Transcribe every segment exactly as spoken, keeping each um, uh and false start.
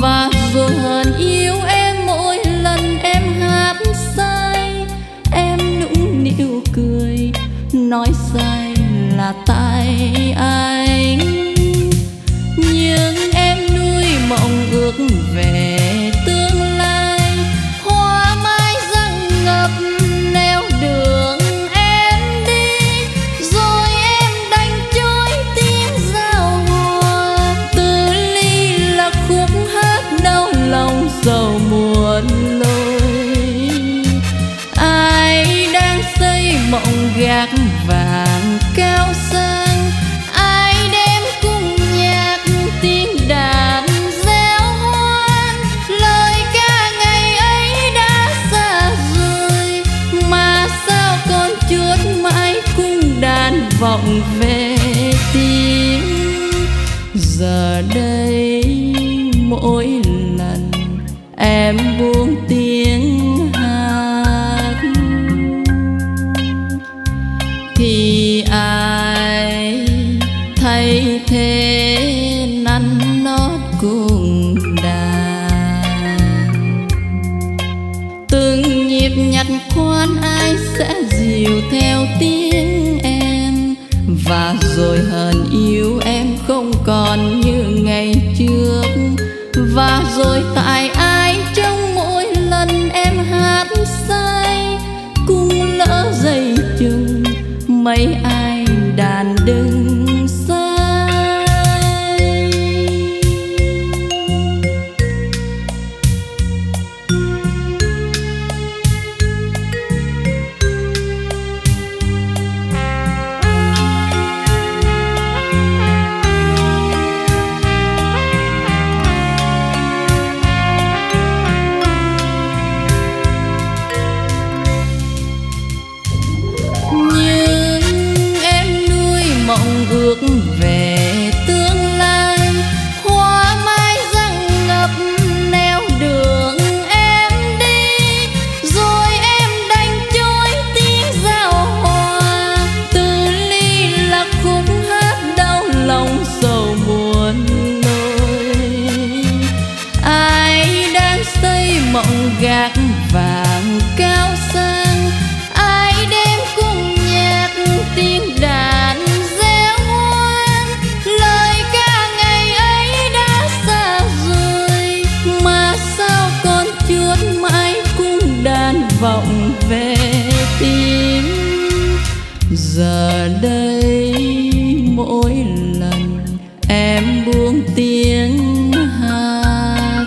và rồi hờn yêu em mỗi lần em hát sai. Em nũng nịu cười nói sai là tại anh, nhưng em nuôi mộng ước về tương lai. Hoa mai răng ngập nẻo đường em đi, rồi em đánh trôi tiếng giao hoa. Từ ly là khúc hát đau lòng sầu muôn lối. Ai đang xây mộng gác vàng cao sang, ai đem cung nhạc tiếng đàn réo hoan. Lời ca ngày ấy đã xa rồi, mà sao còn chuốt mãi cung đàn vọng về tiếng. Giờ đây mỗi lần em buông tiếng hát thì ai thay thế nắn nót cùng đàn. Từng nhịp nhặt khoan ai sẽ dìu theo tiếng em, và rồi hờn yêu em không còn như ngày trước. Và rồi tại ai trong mỗi lần em hát sai, cung lỡ dây chung mấy ai đàn đứng sai. Mộng ước về tương lai, hoa mai răng ngập nẻo đường em đi, rồi em đánh trôi tiếng giao hoa. Từ ly là khúc hát đau lòng sầu muôn lối. Ai đang xây mộng gác vàng cao sang, ai đem cung nhạc tiếng đàn réo hoan. Lời ca ngày ấy đã xa rồi, mà sao còn chuốt mãi cung đàn vọng về tim. Giờ đây mỗi lần em buông tiếng hát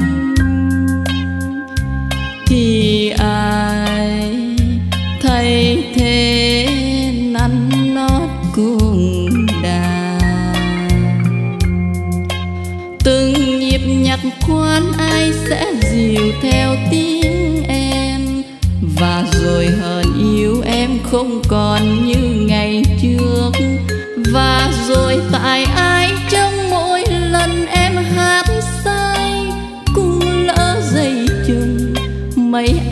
thì ai thay thế nắn nót cùng đàn. Từng nhịp nhặt khoan ai sẽ dìu theo tiếng em, và rồi hờn yêu em không còn như ngày trước. Và rồi tại ai trong mỗi lần em hát sai, cung lỡ dây chung mấy